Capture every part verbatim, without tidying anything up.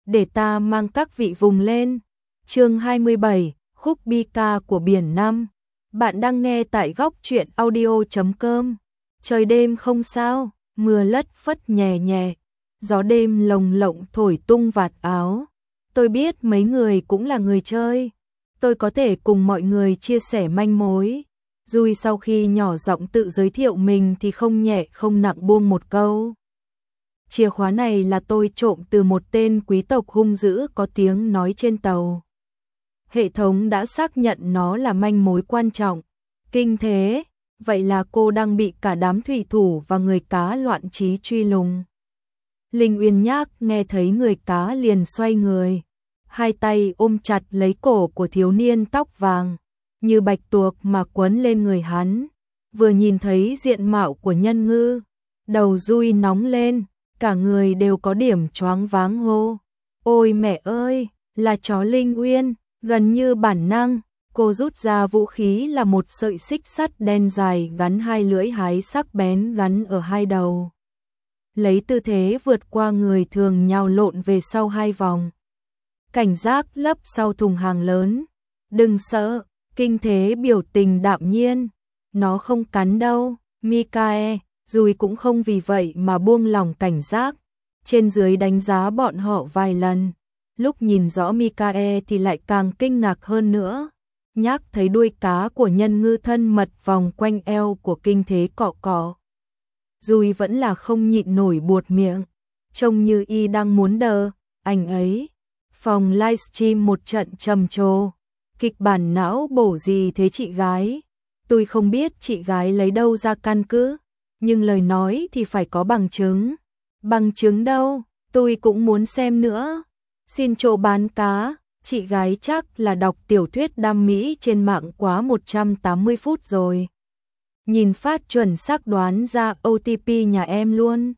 để ta mang các vị vùng lên. Chương hai mươi bảy, khúc bi ca của biển năm. Bạn đang nghe tại góc truyện audio chấm com. Trời đêm không sao, mưa lất phất nhẹ nhẹ, gió đêm lồng lộng thổi tung vạt áo. Tôi biết mấy người cũng là người chơi, tôi có thể cùng mọi người chia sẻ manh mối. Dùi sau khi nhỏ giọng tự giới thiệu mình thì không nhẹ không nặng buông một câu. Chìa khóa này là tôi trộm từ một tên quý tộc hung dữ có tiếng nói trên tàu. Hệ thống đã xác nhận nó là manh mối quan trọng. Kinh thế, vậy là cô đang bị cả đám thủy thủ và người cá loạn trí truy lùng. Linh Uyên Nhác nghe thấy người cá liền xoay người, hai tay ôm chặt lấy cổ của thiếu niên tóc vàng, như bạch tuộc mà quấn lên người hắn. Vừa nhìn thấy diện mạo của Nhân Ngư, đầu Dui nóng lên, cả người đều có điểm choáng váng hô. Ôi mẹ ơi, là chó Linh Uyên. Gần như bản năng, cô rút ra vũ khí là một sợi xích sắt đen dài gắn hai lưỡi hái sắc bén gắn ở hai đầu. Lấy tư thế vượt qua người thường nhào lộn về sau hai vòng. Cảnh giác lấp sau thùng hàng lớn. Đừng sợ, Kinh Thế biểu tình đạm nhiên. Nó không cắn đâu, Mikae. Dùi cũng không vì vậy mà buông lỏng cảnh giác. Trên dưới đánh giá bọn họ vài lần. Lúc nhìn rõ Mikae thì lại càng kinh ngạc hơn nữa. Nhác thấy đuôi cá của Nhân Ngư thân mật vòng quanh eo của Kinh Thế cọ cọ. Dùi vẫn là không nhịn nổi buột miệng. Trông như y đang muốn đờ, anh ấy. Phòng livestream một trận trầm trồ. Kịch bản não bổ gì thế chị gái? Tôi không biết chị gái lấy đâu ra căn cứ, nhưng lời nói thì phải có bằng chứng. Bằng chứng đâu, tôi cũng muốn xem nữa. Xin chỗ bán cá, chị gái chắc là đọc tiểu thuyết đam mỹ trên mạng quá một trăm tám mươi phút rồi. Nhìn phát chuẩn xác đoán ra ô tê pê nhà em luôn.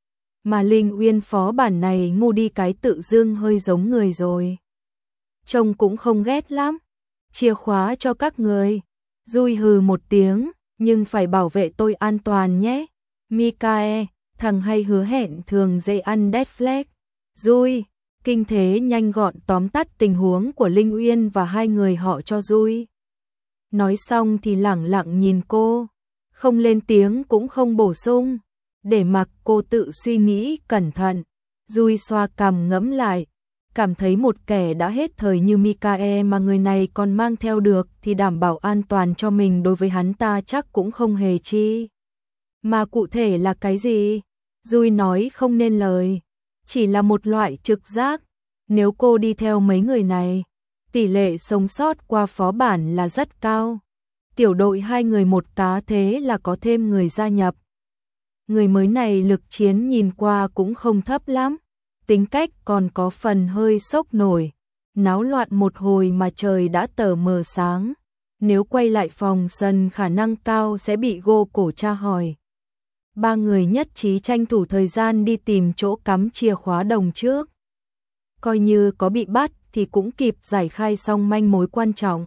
Mà Linh Uyên phó bản này ngu đi cái tự dưng hơi giống người rồi. Trông cũng không ghét lắm. Chìa khóa cho các người. Dui hừ một tiếng, nhưng phải bảo vệ tôi an toàn nhé. Mikae, thằng hay hứa hẹn thường dễ ăn dead flag. Dui. Kinh Thế nhanh gọn tóm tắt tình huống của Linh Uyên và hai người họ cho Dui. Nói xong thì lẳng lặng nhìn cô, không lên tiếng cũng không bổ sung, để mặc cô tự suy nghĩ cẩn thận. Dui xoa cằm ngẫm lại, cảm thấy một kẻ đã hết thời như Mikae mà người này còn mang theo được thì đảm bảo an toàn cho mình đối với hắn ta chắc cũng không hề chi. Mà cụ thể là cái gì? Dui nói không nên lời. Chỉ là một loại trực giác, nếu cô đi theo mấy người này, tỷ lệ sống sót qua phó bản là rất cao. Tiểu đội hai người một cá thế là có thêm người gia nhập. Người mới này lực chiến nhìn qua cũng không thấp lắm, tính cách còn có phần hơi sốc nổi. Náo loạn một hồi mà trời đã tờ mờ sáng, nếu quay lại phòng sân khả năng cao sẽ bị gô cổ tra hỏi. Ba người nhất trí tranh thủ thời gian đi tìm chỗ cắm chìa khóa đồng trước. Coi như có bị bắt thì cũng kịp giải khai xong manh mối quan trọng.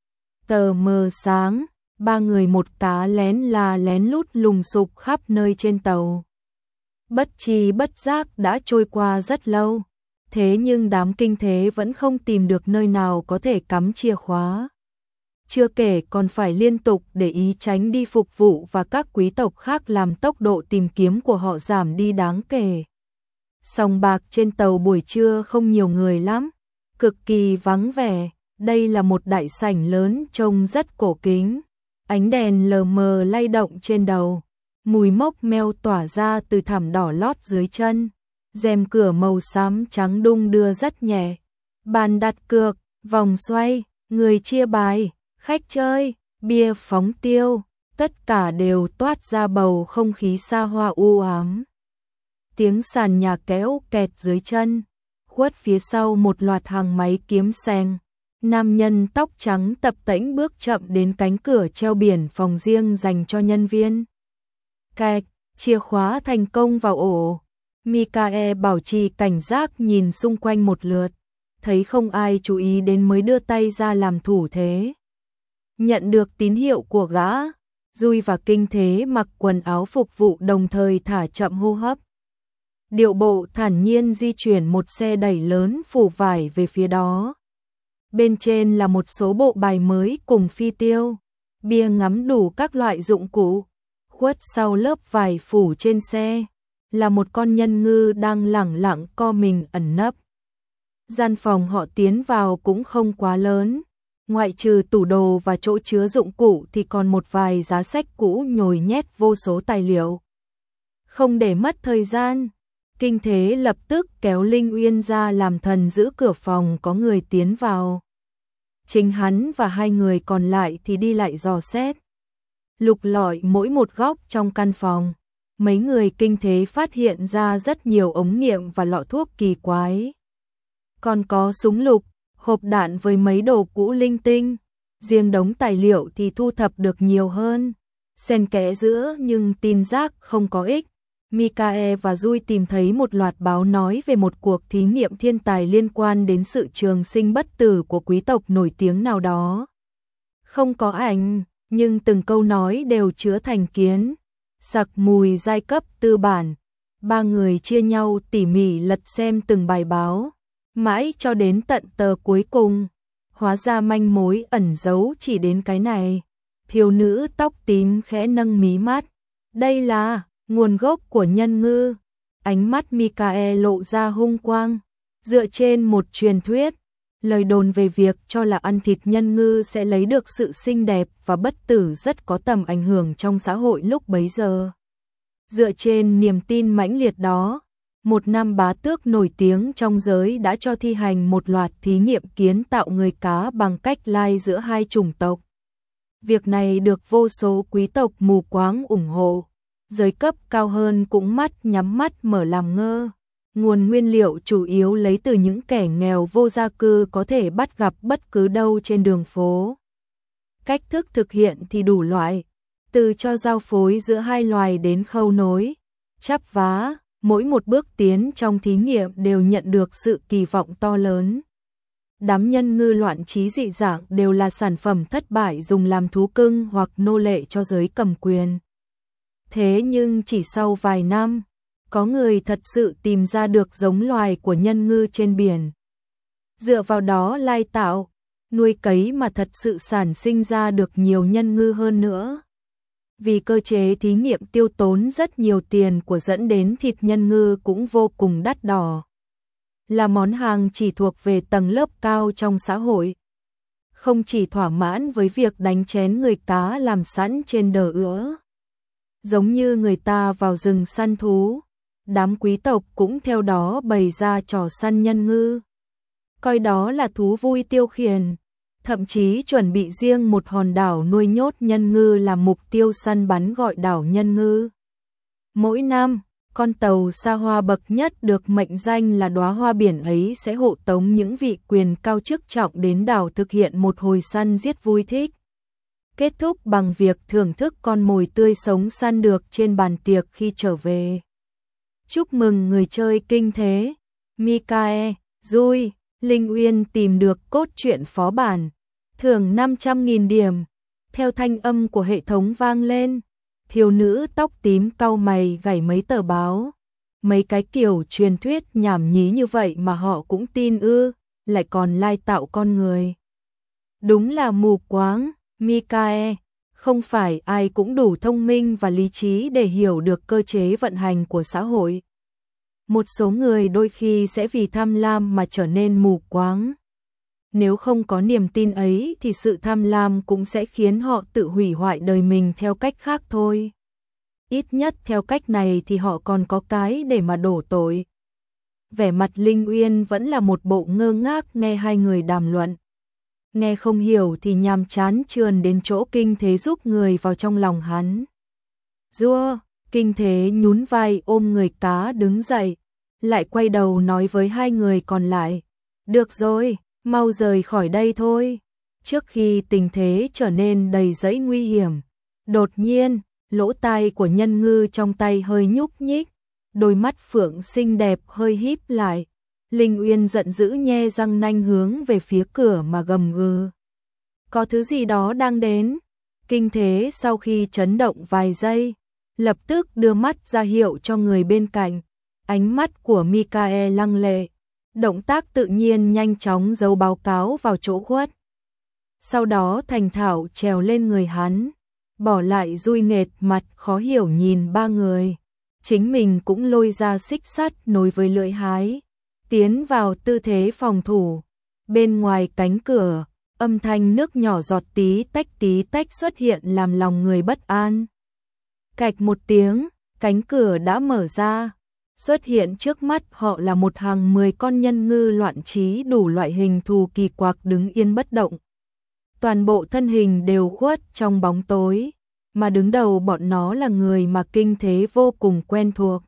Tờ mờ sáng, ba người một cá lén là lén lút lùng sục khắp nơi trên tàu. Bất tri bất giác đã trôi qua rất lâu, thế nhưng đám Kinh Thế vẫn không tìm được nơi nào có thể cắm chìa khóa. Chưa kể còn phải liên tục để ý tránh đi phục vụ và các quý tộc khác làm tốc độ tìm kiếm của họ giảm đi đáng kể. Sòng bạc trên tàu buổi trưa không nhiều người lắm, cực kỳ vắng vẻ. Đây là một đại sảnh lớn trông rất cổ kính. Ánh đèn lờ mờ lay động trên đầu, mùi mốc meo tỏa ra từ thảm đỏ lót dưới chân. Rèm cửa màu xám trắng đung đưa rất nhẹ. Bàn đặt cược, vòng xoay, người chia bài, khách chơi, bia phóng tiêu, tất cả đều toát ra bầu không khí xa hoa u ám. Tiếng sàn nhà kéo kẹt dưới chân, khuất phía sau một loạt hàng máy kiếm seng. Nam nhân tóc trắng tập tễnh bước chậm đến cánh cửa treo biển phòng riêng dành cho nhân viên. Cạch, chìa khóa thành công vào ổ. Mikae bảo trì cảnh giác nhìn xung quanh một lượt, thấy không ai chú ý đến mới đưa tay ra làm thủ thế. Nhận được tín hiệu của gã, Dui và Kinh Thế mặc quần áo phục vụ đồng thời thả chậm hô hấp. điệu bộ thản nhiên di chuyển một xe đẩy lớn phủ vải về phía đó. Bên trên là một số bộ bài mới cùng phi tiêu, bia ngắm đủ các loại dụng cụ. Khuất sau lớp vải phủ trên xe là một con nhân ngư đang lẳng lặng co mình ẩn nấp. Gian phòng họ tiến vào cũng không quá lớn, ngoại trừ tủ đồ và chỗ chứa dụng cụ thì còn một vài giá sách cũ nhồi nhét vô số tài liệu. Không để mất thời gian, Kinh Thế lập tức kéo Linh Uyên ra làm thần giữ cửa phòng có người tiến vào. Chính hắn và hai người còn lại thì đi lại dò xét, lục lọi mỗi một góc trong căn phòng. Mấy người Kinh Thế phát hiện ra rất nhiều ống nghiệm và lọ thuốc kỳ quái. Còn có súng lục, hộp đạn với mấy đồ cũ linh tinh. Riêng đống tài liệu thì thu thập được nhiều hơn, xen kẽ giữa nhưng tin rác không có ích. Mikae và Dui tìm thấy một loạt báo nói về một cuộc thí nghiệm thiên tài liên quan đến sự trường sinh bất tử của quý tộc nổi tiếng nào đó. Không có ảnh, nhưng từng câu nói đều chứa thành kiến, sặc mùi giai cấp tư bản. Ba người chia nhau tỉ mỉ lật xem từng bài báo, mãi cho đến tận tờ cuối cùng. Hóa ra manh mối ẩn giấu chỉ đến cái này. Thiếu nữ tóc tím khẽ nâng mí mắt. Đây là nguồn gốc của nhân ngư. Ánh mắt Mikae lộ ra hung quang. Dựa trên một truyền thuyết, lời đồn về việc cho là ăn thịt nhân ngư sẽ lấy được sự xinh đẹp và bất tử rất có tầm ảnh hưởng trong xã hội lúc bấy giờ. Dựa trên niềm tin mãnh liệt đó, một nam bá tước nổi tiếng trong giới đã cho thi hành một loạt thí nghiệm kiến tạo người cá bằng cách lai giữa hai chủng tộc. Việc này được vô số quý tộc mù quáng ủng hộ. Giới cấp cao hơn cũng mắt nhắm mắt mở làm ngơ. Nguồn nguyên liệu chủ yếu lấy từ những kẻ nghèo vô gia cư có thể bắt gặp bất cứ đâu trên đường phố. Cách thức thực hiện thì đủ loại, từ cho giao phối giữa hai loài đến khâu nối, chắp vá, mỗi một bước tiến trong thí nghiệm đều nhận được sự kỳ vọng to lớn. Đám nhân ngư loạn trí dị dạng đều là sản phẩm thất bại dùng làm thú cưng hoặc nô lệ cho giới cầm quyền. Thế nhưng chỉ sau vài năm, có người thật sự tìm ra được giống loài của nhân ngư trên biển. Dựa vào đó lai tạo, nuôi cấy mà thật sự sản sinh ra được nhiều nhân ngư hơn nữa. Vì cơ chế thí nghiệm tiêu tốn rất nhiều tiền của dẫn đến thịt nhân ngư cũng vô cùng đắt đỏ. Là món hàng chỉ thuộc về tầng lớp cao trong xã hội. Không chỉ thỏa mãn với việc đánh chén người cá làm sẵn trên đờ ứa. Giống như người ta vào rừng săn thú, đám quý tộc cũng theo đó bày ra trò săn nhân ngư. Coi đó là thú vui tiêu khiển, thậm chí chuẩn bị riêng một hòn đảo nuôi nhốt nhân ngư làm mục tiêu săn bắn gọi đảo nhân ngư. Mỗi năm, con tàu xa hoa bậc nhất được mệnh danh là đóa hoa biển ấy sẽ hộ tống những vị quyền cao chức trọng đến đảo thực hiện một hồi săn giết vui thích. Kết thúc bằng việc thưởng thức con mồi tươi sống săn được trên bàn tiệc khi trở về. Chúc mừng người chơi kinh thế, Mikae, Dui, Linh Uyên tìm được cốt truyện phó bản, thưởng năm trăm nghìn điểm. Theo thanh âm của hệ thống vang lên, thiếu nữ tóc tím cau mày gảy mấy tờ báo. Mấy cái kiểu truyền thuyết nhảm nhí như vậy mà họ cũng tin ư, lại còn lai tạo con người. Đúng là mù quáng, Mikae, không phải ai cũng đủ thông minh và lý trí để hiểu được cơ chế vận hành của xã hội. Một số người đôi khi sẽ vì tham lam mà trở nên mù quáng. Nếu không có niềm tin ấy thì sự tham lam cũng sẽ khiến họ tự hủy hoại đời mình theo cách khác thôi. Ít nhất theo cách này thì họ còn có cái để mà đổ tội. Vẻ mặt Linh Uyên vẫn là một bộ ngơ ngác nghe hai người đàm luận. Nghe không hiểu thì nhàm chán trườn đến chỗ Kinh Thế giúp người vào trong lòng hắn. Dua, Kinh Thế nhún vai ôm người cá đứng dậy, lại quay đầu nói với hai người còn lại. Được rồi, mau rời khỏi đây thôi. Trước khi tình thế trở nên đầy rẫy nguy hiểm, đột nhiên, lỗ tai của nhân ngư trong tay hơi nhúc nhích, đôi mắt phượng xinh đẹp hơi híp lại. Linh Uyên giận dữ nhe răng nanh hướng về phía cửa mà gầm gừ. Có thứ gì đó đang đến. Kinh Thế sau khi chấn động vài giây, lập tức đưa mắt ra hiệu cho người bên cạnh. Ánh mắt của Mikael lăng lệ, động tác tự nhiên nhanh chóng giấu báo cáo vào chỗ khuất. Sau đó thành thạo trèo lên người hắn, bỏ lại Dui nghệt mặt khó hiểu nhìn ba người. Chính mình cũng lôi ra xích sắt nối với lưỡi hái, tiến vào tư thế phòng thủ. Bên ngoài cánh cửa, âm thanh nước nhỏ giọt tí tách tí tách xuất hiện làm lòng người bất an. Cạch một tiếng, cánh cửa đã mở ra. Xuất hiện trước mắt họ là một hàng mười con nhân ngư loạn trí đủ loại hình thù kỳ quặc đứng yên bất động. Toàn bộ thân hình đều khuất trong bóng tối, mà đứng đầu bọn nó là người mà Kinh Thế vô cùng quen thuộc.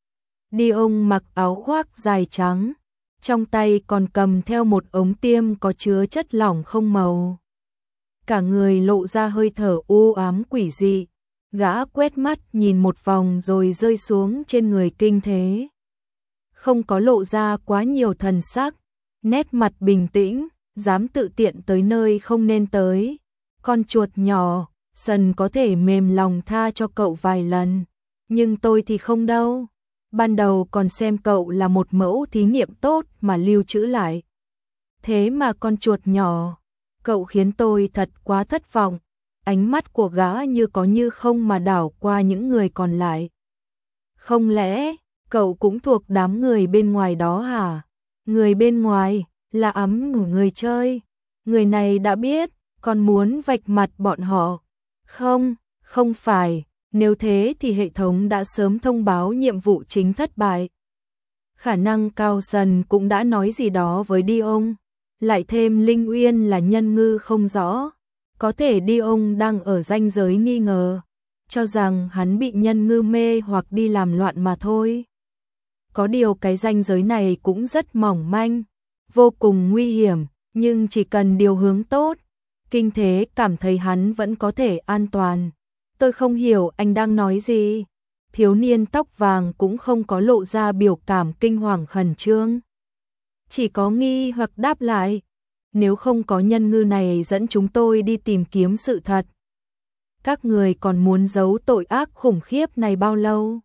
Dion mặc áo khoác dài trắng, trong tay còn cầm theo một ống tiêm có chứa chất lỏng không màu. Cả người lộ ra hơi thở u ám quỷ dị. Gã quét mắt nhìn một vòng rồi rơi xuống trên người Kinh Thế. Không có lộ ra quá nhiều thần sắc, nét mặt bình tĩnh, dám tự tiện tới nơi không nên tới. Con chuột nhỏ, Sần có thể mềm lòng tha cho cậu vài lần, nhưng tôi thì không đâu. Ban đầu còn xem cậu là một mẫu thí nghiệm tốt mà lưu trữ lại. Thế mà con chuột nhỏ, cậu khiến tôi thật quá thất vọng. Ánh mắt của gã như có như không mà đảo qua những người còn lại. Không lẽ, cậu cũng thuộc đám người bên ngoài đó hả? Người bên ngoài, là ấm của người chơi. Người này đã biết, còn muốn vạch mặt bọn họ. Không, không phải, nếu thế thì hệ thống đã sớm thông báo nhiệm vụ chính thất bại. Khả năng cao Sần cũng đã nói gì đó với Dion, lại thêm Linh Uyên là nhân ngư không rõ. Có thể Dion đang ở ranh giới nghi ngờ, cho rằng hắn bị nhân ngư mê hoặc đi làm loạn mà thôi. Có điều cái ranh giới này cũng rất mỏng manh, vô cùng nguy hiểm, nhưng chỉ cần điều hướng tốt, Kinh Thế cảm thấy hắn vẫn có thể an toàn. Tôi không hiểu anh đang nói gì. Thiếu niên tóc vàng cũng không có lộ ra biểu cảm kinh hoàng khẩn trương. Chỉ có nghi hoặc đáp lại. Nếu không có nhân ngư này dẫn chúng tôi đi tìm kiếm sự thật, các người còn muốn giấu tội ác khủng khiếp này bao lâu?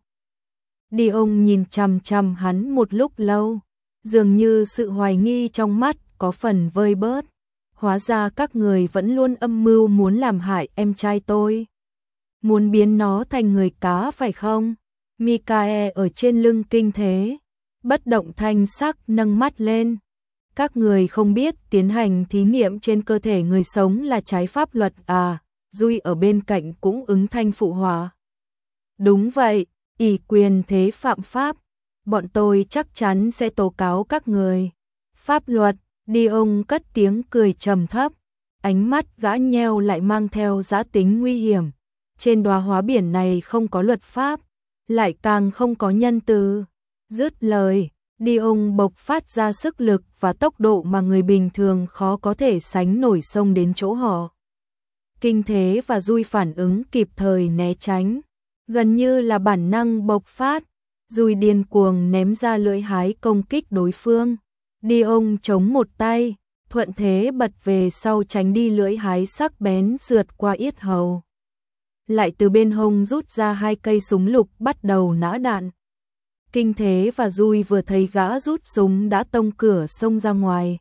Dion nhìn chằm chằm hắn một lúc lâu, dường như sự hoài nghi trong mắt có phần vơi bớt. Hóa ra các người vẫn luôn âm mưu muốn làm hại em trai tôi. Muốn biến nó thành người cá phải không? Mikael ở trên lưng Kinh Thế, bất động thanh sắc nâng mắt lên. Các người không biết tiến hành thí nghiệm trên cơ thể người sống là trái pháp luật à? Dui ở bên cạnh cũng ứng thanh phụ họa. Đúng vậy, ỷ quyền thế phạm pháp. Bọn tôi chắc chắn sẽ tố cáo các người. Pháp luật, Dion cất tiếng cười trầm thấp. Ánh mắt gã nheo lại mang theo dã tính nguy hiểm. Trên đóa hóa biển này không có luật pháp, lại càng không có nhân từ. Dứt lời, Dion bộc phát ra sức lực và tốc độ mà người bình thường khó có thể sánh nổi xông đến chỗ họ. Kinh Thế và Dui phản ứng kịp thời né tránh, gần như là bản năng bộc phát. Dui điên cuồng ném ra lưỡi hái công kích đối phương. Dion chống một tay, thuận thế bật về sau tránh đi lưỡi hái sắc bén sượt qua yết hầu. Lại từ bên hông rút ra hai cây súng lục bắt đầu nã đạn. Kinh Thế và Dui vừa thấy gã rút súng đã tông cửa xông ra ngoài.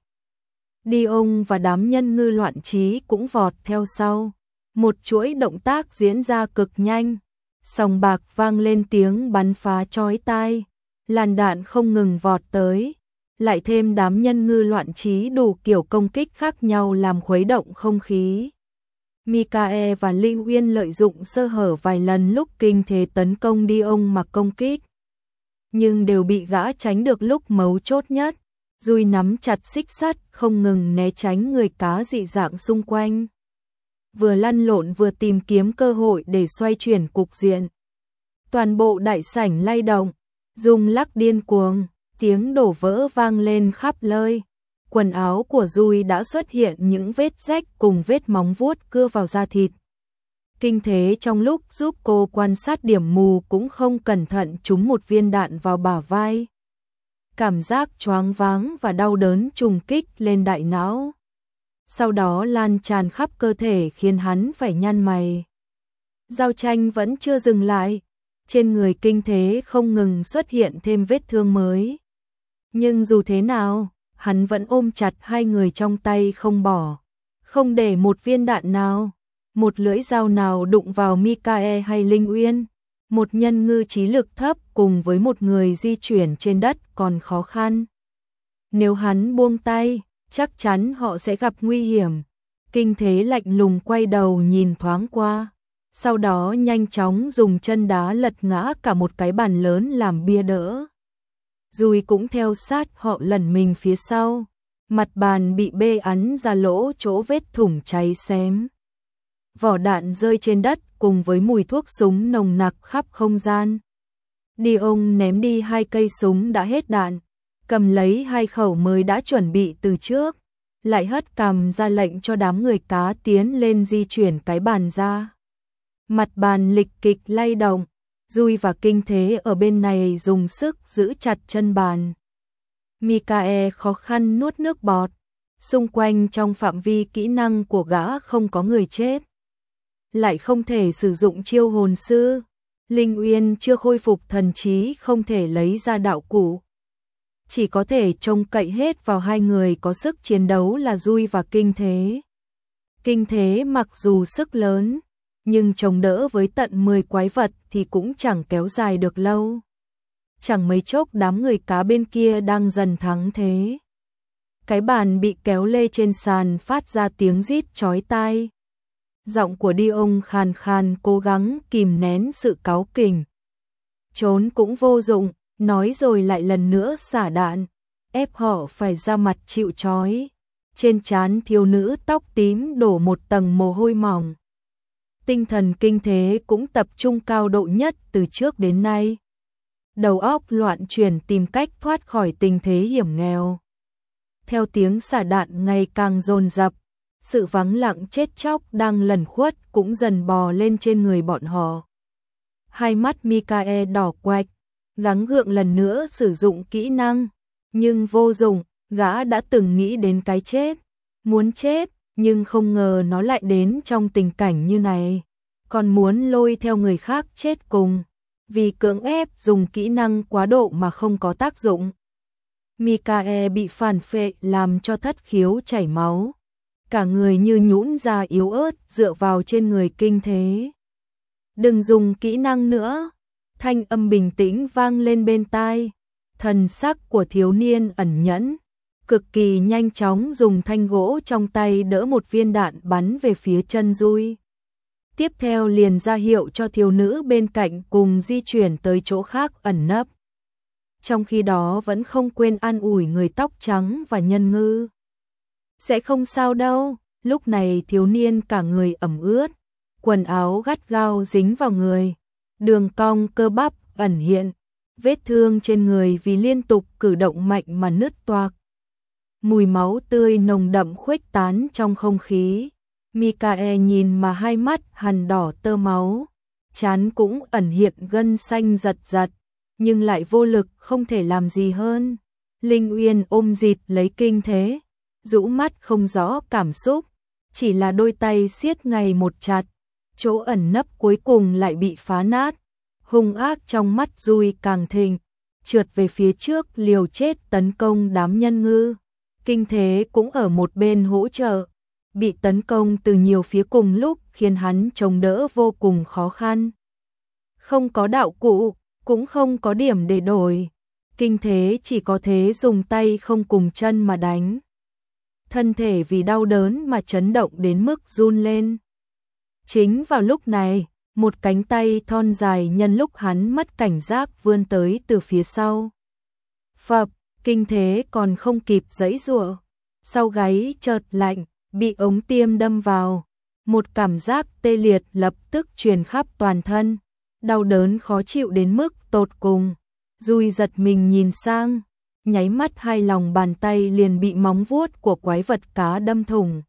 Dion và đám nhân ngư loạn trí cũng vọt theo sau. Một chuỗi động tác diễn ra cực nhanh. Sòng bạc vang lên tiếng bắn phá chói tai. Làn đạn không ngừng vọt tới. Lại thêm đám nhân ngư loạn trí đủ kiểu công kích khác nhau làm khuấy động không khí. Mikael và Linh Uyên lợi dụng sơ hở vài lần lúc Kinh Thế tấn công Dion mà công kích, nhưng đều bị gã tránh được lúc mấu chốt nhất. Dui nắm chặt xích sắt không ngừng né tránh người cá dị dạng xung quanh, vừa lăn lộn vừa tìm kiếm cơ hội để xoay chuyển cục diện. Toàn bộ đại sảnh lay động, rung lắc điên cuồng, tiếng đổ vỡ vang lên khắp nơi. Quần áo của Dui đã xuất hiện những vết rách cùng vết móng vuốt cưa vào da thịt. Kinh Thế trong lúc giúp cô quan sát điểm mù cũng không cẩn thận trúng một viên đạn vào bả vai. Cảm giác choáng váng và đau đớn trùng kích lên đại não, sau đó lan tràn khắp cơ thể khiến hắn phải nhăn mày. Giao tranh vẫn chưa dừng lại. Trên người Kinh Thế không ngừng xuất hiện thêm vết thương mới. Nhưng dù thế nào, hắn vẫn ôm chặt hai người trong tay không bỏ. Không để một viên đạn nào, một lưỡi dao nào đụng vào Mikae hay Linh Uyên. Một nhân ngư trí lực thấp cùng với một người di chuyển trên đất còn khó khăn. Nếu hắn buông tay, chắc chắn họ sẽ gặp nguy hiểm. Kinh Thế lạnh lùng quay đầu nhìn thoáng qua. Sau đó nhanh chóng dùng chân đá lật ngã cả một cái bàn lớn làm bia đỡ. Dùi cũng theo sát họ lẩn mình phía sau. Mặt bàn bị bê ắn ra lỗ chỗ vết thủng cháy xém. Vỏ đạn rơi trên đất cùng với mùi thuốc súng nồng nặc khắp không gian. Dion ném đi hai cây súng đã hết đạn, cầm lấy hai khẩu mới đã chuẩn bị từ trước, lại hất cằm ra lệnh cho đám người cá tiến lên di chuyển cái bàn ra. Mặt bàn lịch kịch lay động, Dùi và Kinh Thế ở bên này dùng sức giữ chặt chân bàn. Mikae khó khăn nuốt nước bọt, xung quanh trong phạm vi kỹ năng của gã không có người chết. Lại không thể sử dụng chiêu hồn sư, Linh Uyên chưa khôi phục thần trí không thể lấy ra đạo cụ. Chỉ có thể trông cậy hết vào hai người có sức chiến đấu là Dùi và Kinh Thế. Kinh Thế mặc dù sức lớn, nhưng chống đỡ với tận mười quái vật thì cũng chẳng kéo dài được lâu. Chẳng mấy chốc đám người cá bên kia đang dần thắng thế. Cái bàn bị kéo lê trên sàn phát ra tiếng rít chói tai. Giọng của Dion khàn khàn cố gắng kìm nén sự cáu kỉnh. Trốn cũng vô dụng, nói rồi lại lần nữa xả đạn, ép họ phải ra mặt chịu trói. Trên trán thiếu nữ tóc tím đổ một tầng mồ hôi mỏng. Tinh thần Kinh Thế cũng tập trung cao độ nhất từ trước đến nay. Đầu óc loạn chuyển tìm cách thoát khỏi tình thế hiểm nghèo. Theo tiếng xả đạn ngày càng dồn dập, sự vắng lặng chết chóc đang lẩn khuất cũng dần bò lên trên người bọn họ. Hai mắt Mikae đỏ quạch, gắng gượng lần nữa sử dụng kỹ năng, nhưng vô dụng, gã đã từng nghĩ đến cái chết, muốn chết, nhưng không ngờ nó lại đến trong tình cảnh như này, còn muốn lôi theo người khác chết cùng, vì cưỡng ép dùng kỹ năng quá độ mà không có tác dụng. Mikae bị phản phệ làm cho thất khiếu chảy máu, cả người như nhũn ra yếu ớt dựa vào trên người Kinh Thế. Đừng dùng kỹ năng nữa, thanh âm bình tĩnh vang lên bên tai, thần sắc của thiếu niên ẩn nhẫn, cực kỳ nhanh chóng dùng thanh gỗ trong tay đỡ một viên đạn bắn về phía chân Dùi. Tiếp theo liền ra hiệu cho thiếu nữ bên cạnh cùng di chuyển tới chỗ khác ẩn nấp. Trong khi đó vẫn không quên an ủi người tóc trắng và nhân ngư. Sẽ không sao đâu, lúc này thiếu niên cả người ẩm ướt, quần áo gắt gao dính vào người, đường cong cơ bắp ẩn hiện, vết thương trên người vì liên tục cử động mạnh mà nứt toạc. Mùi máu tươi nồng đậm khuếch tán trong không khí. Mikae nhìn mà hai mắt hằn đỏ tơ máu, trán cũng ẩn hiện gân xanh giật giật, nhưng lại vô lực không thể làm gì hơn. Linh Uyên ôm dịt lấy Kinh Thế, rũ mắt không rõ cảm xúc, chỉ là đôi tay siết ngày một chặt, chỗ ẩn nấp cuối cùng lại bị phá nát. Hung ác trong mắt Dùi càng thịnh, trượt về phía trước liều chết tấn công đám nhân ngư. Kinh Thế cũng ở một bên hỗ trợ, bị tấn công từ nhiều phía cùng lúc khiến hắn chống đỡ vô cùng khó khăn. Không có đạo cụ, cũng không có điểm để đổi. Kinh Thế chỉ có thế dùng tay không cùng chân mà đánh. Thân thể vì đau đớn mà chấn động đến mức run lên. Chính vào lúc này, một cánh tay thon dài nhân lúc hắn mất cảnh giác vươn tới từ phía sau. Phập, Kinh Thế còn không kịp giãy giụa, sau gáy chợt lạnh, bị ống tiêm đâm vào. Một cảm giác tê liệt lập tức truyền khắp toàn thân, đau đớn khó chịu đến mức tột cùng. Dùi giật mình nhìn sang, nháy mắt hai lòng bàn tay liền bị móng vuốt của quái vật cá đâm thủng.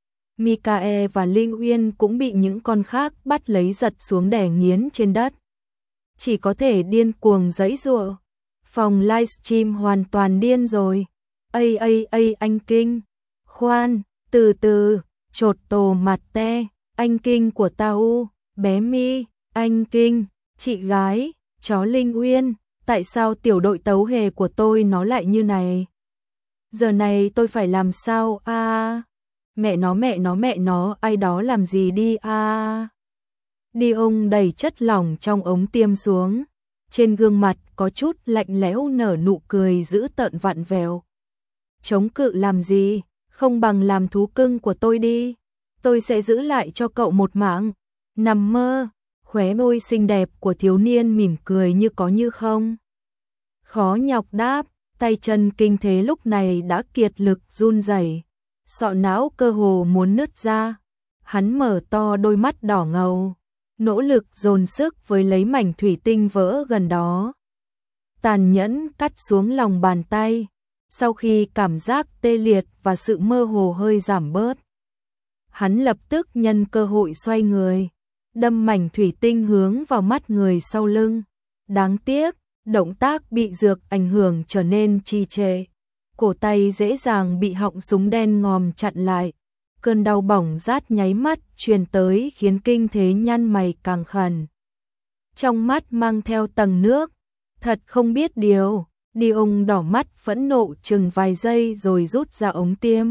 Mikae và Linh Uyên cũng bị những con khác bắt lấy giật xuống đè nghiến trên đất. Chỉ có thể điên cuồng giãy giụa. Phòng livestream hoàn toàn điên rồi. Ây ây ây anh Kinh. Khoan, từ từ, chột tổ mặt te, anh Kinh của tao, bé Mi, anh Kinh, Chị gái, chó Linh Uyên, tại sao tiểu đội tấu hề của tôi nó lại như này? Giờ này tôi phải làm sao a? À, mẹ nó mẹ nó mẹ nó, ai đó làm gì đi a? À. Đi ông đẩy chất lỏng trong ống tiêm xuống. Trên gương mặt có chút lạnh lẽo nở nụ cười dữ tợn vặn vẹo. Chống cự làm gì, không bằng làm thú cưng của tôi đi. Tôi sẽ giữ lại cho cậu một mạng. Nằm mơ, khóe môi xinh đẹp của thiếu niên mỉm cười như có như không. Khó nhọc đáp, tay chân kinh thế lúc này đã kiệt lực run rẩy, sọ não cơ hồ muốn nứt ra. Hắn mở to đôi mắt đỏ ngầu, nỗ lực dồn sức với lấy mảnh thủy tinh vỡ gần đó. Tàn nhẫn cắt xuống lòng bàn tay, sau khi cảm giác tê liệt và sự mơ hồ hơi giảm bớt. Hắn lập tức nhân cơ hội xoay người, đâm mảnh thủy tinh hướng vào mắt người sau lưng. Đáng tiếc, động tác bị dược ảnh hưởng trở nên trì trệ. Cổ tay dễ dàng bị họng súng đen ngòm chặn lại. Cơn đau bỏng rát nháy mắt truyền tới khiến kinh thế nhăn mày càng khẩn. Trong mắt mang theo tầng nước, thật không biết điều. Đi ông đỏ mắt phẫn nộ chừng vài giây rồi rút ra ống tiêm.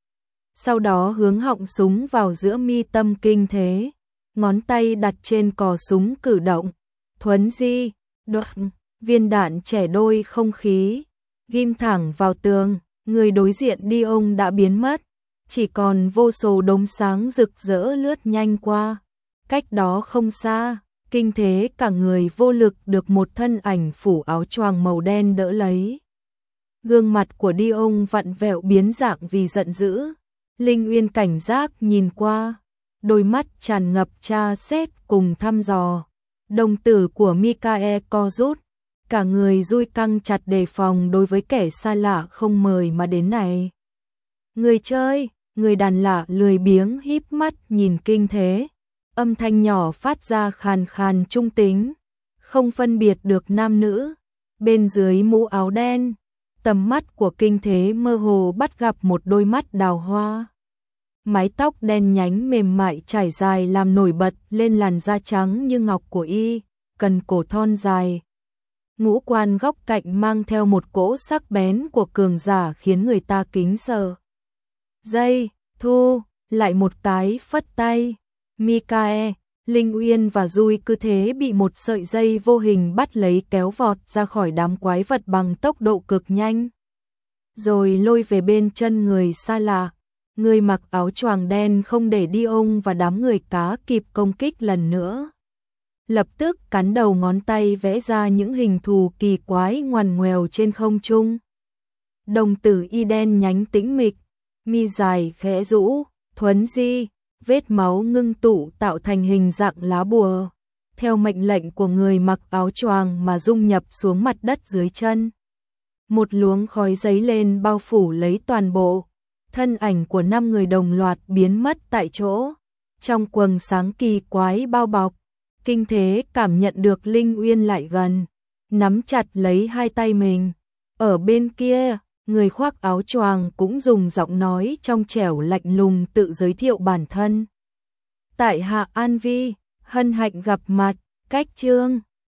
Sau đó hướng họng súng vào giữa mi tâm kinh thế. Ngón tay đặt trên cò súng cử động. Thuấn di, đột, viên đạn trẻ đôi không khí. Ghim thẳng vào tường, người đối diện đi ông đã biến mất. Chỉ còn vô số đốm sáng rực rỡ lướt nhanh qua. Cách đó không xa, kinh thế cả người vô lực được một thân ảnh phủ áo choàng màu đen đỡ lấy. Gương mặt của đi ông vặn vẹo biến dạng vì giận dữ. Linh Uyên cảnh giác nhìn qua, đôi mắt tràn ngập tra xét cùng thăm dò. Đồng tử của Mikae co rút, cả người dui căng chặt đề phòng đối với kẻ xa lạ không mời mà đến này. Người chơi, người đàn lạ lười biếng híp mắt nhìn kinh thế, âm thanh nhỏ phát ra khàn khàn trung tính, không phân biệt được nam nữ. Bên dưới mũ áo đen, tầm mắt của kinh thế mơ hồ bắt gặp một đôi mắt đào hoa. Mái tóc đen nhánh mềm mại trải dài làm nổi bật lên làn da trắng như ngọc của y, cần cổ thon dài. Ngũ quan góc cạnh mang theo một cỗ sắc bén của cường giả khiến người ta kính sợ. Dây, thu, lại một cái phất tay. Mikae, Linh Uyên và Dui cứ thế bị một sợi dây vô hình bắt lấy kéo vọt ra khỏi đám quái vật bằng tốc độ cực nhanh. Rồi lôi về bên chân người xa lạ. Người mặc áo choàng đen không để đi ông và đám người cá kịp công kích lần nữa. Lập tức cắn đầu ngón tay vẽ ra những hình thù kỳ quái ngoằn ngoèo trên không trung. Đồng tử y đen nhánh tĩnh mịch, mi dài khẽ rũ, thuấn di, vết máu ngưng tụ tạo thành hình dạng lá bùa. Theo mệnh lệnh của người mặc áo choàng mà dung nhập xuống mặt đất dưới chân. Một luống khói giấy lên bao phủ lấy toàn bộ. Thân ảnh của năm người đồng loạt biến mất tại chỗ. Trong quầng sáng kỳ quái bao bọc, kinh thế cảm nhận được Linh Uyên lại gần, nắm chặt lấy hai tay mình. Ở bên kia, người khoác áo choàng cũng dùng giọng nói trong trẻo lạnh lùng tự giới thiệu bản thân. Tại hạ An Vi, hân hạnh gặp mặt, cách chương.